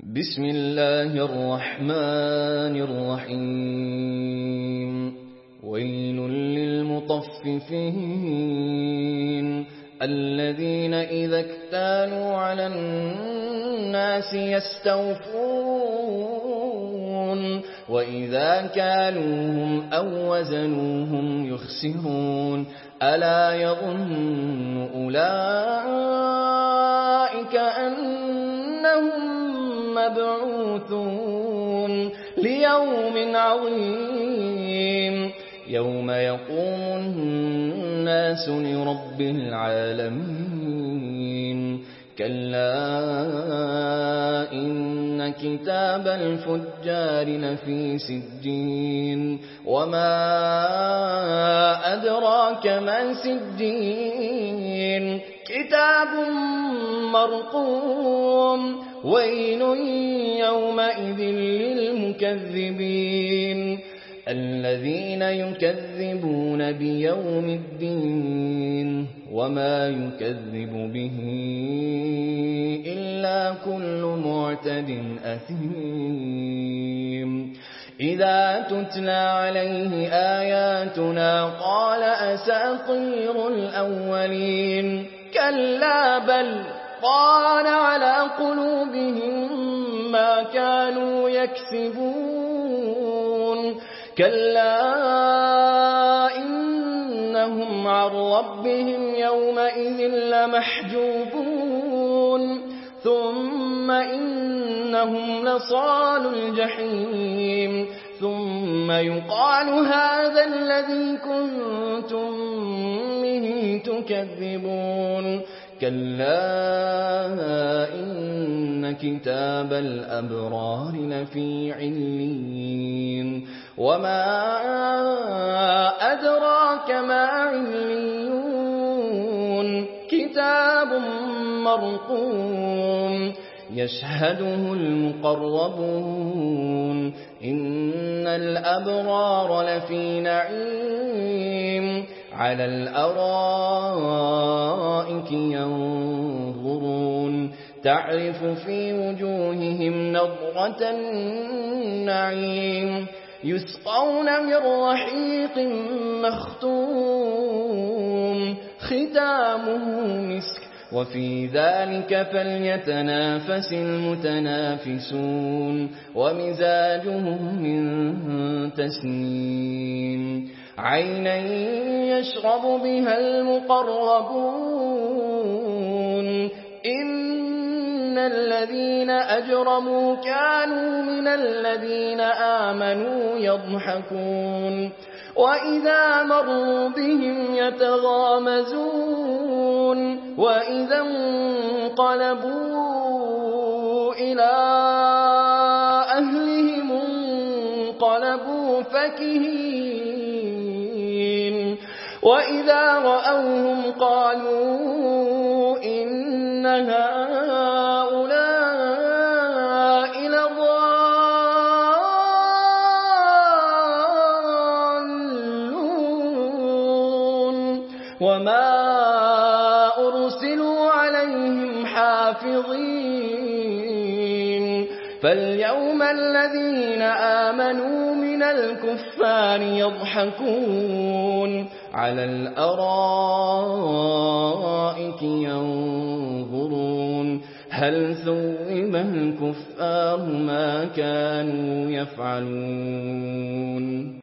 بسم الله الرحمن الرحيم ويل للمطففين الذين إذا اكتالوا على الناس يستوفون وإذا كالوهم أو وزنوهم يخسرون ألا يظن أولئك أنهم مبعوثون ليوم عظيم يوم يقوم الناس لرب العالمين كلا إن كتاب الفجار لفي سجين وما أدراك ما سجين كتاب مرقوم ويل يومئذ للمكذبين الذين يكذبون بيوم الدين وما يكذب به إلا كل معتد أثيم إذا تتلى عليه آياتنا قال أساطير الأولين كلا بل طال على قلوبهم ما كانوا يكسبون كلا إنهم عن ربهم يومئذ لمحجوبون ثم إنهم لصال الجحيم ثم يقال هذا الذي كنتم به تكذبون كلا إن كتاب الأبرار لفي عليين وما أدراك ما عليون كتاب مرقوم يشهده المقربون إن الأبرار لفي نعيم على الأرائك ينظرون تعرف في وجوههم نضرة النعيم يسقون من رحيق مختوم ختامه مسك وفي ذلك فليتنافس المتنافسون ومزاجه من تسنيم عينا يشرب بها المقربون إن الذين أجرموا كانوا من الذين آمنوا يضحكون وإذا مروا بهم يتغامزون وإذا انقلبوا إلى أهلهم انقلبوا فكهين وإذا رأوهم قالوا إن هؤلاء لضالون وما أرسلوا عليهم حافظين فاليوم الذين آمنوا من الكفار يضحكون على الأرائك ينظرون هل ثوب الكفار ما كانوا يفعلون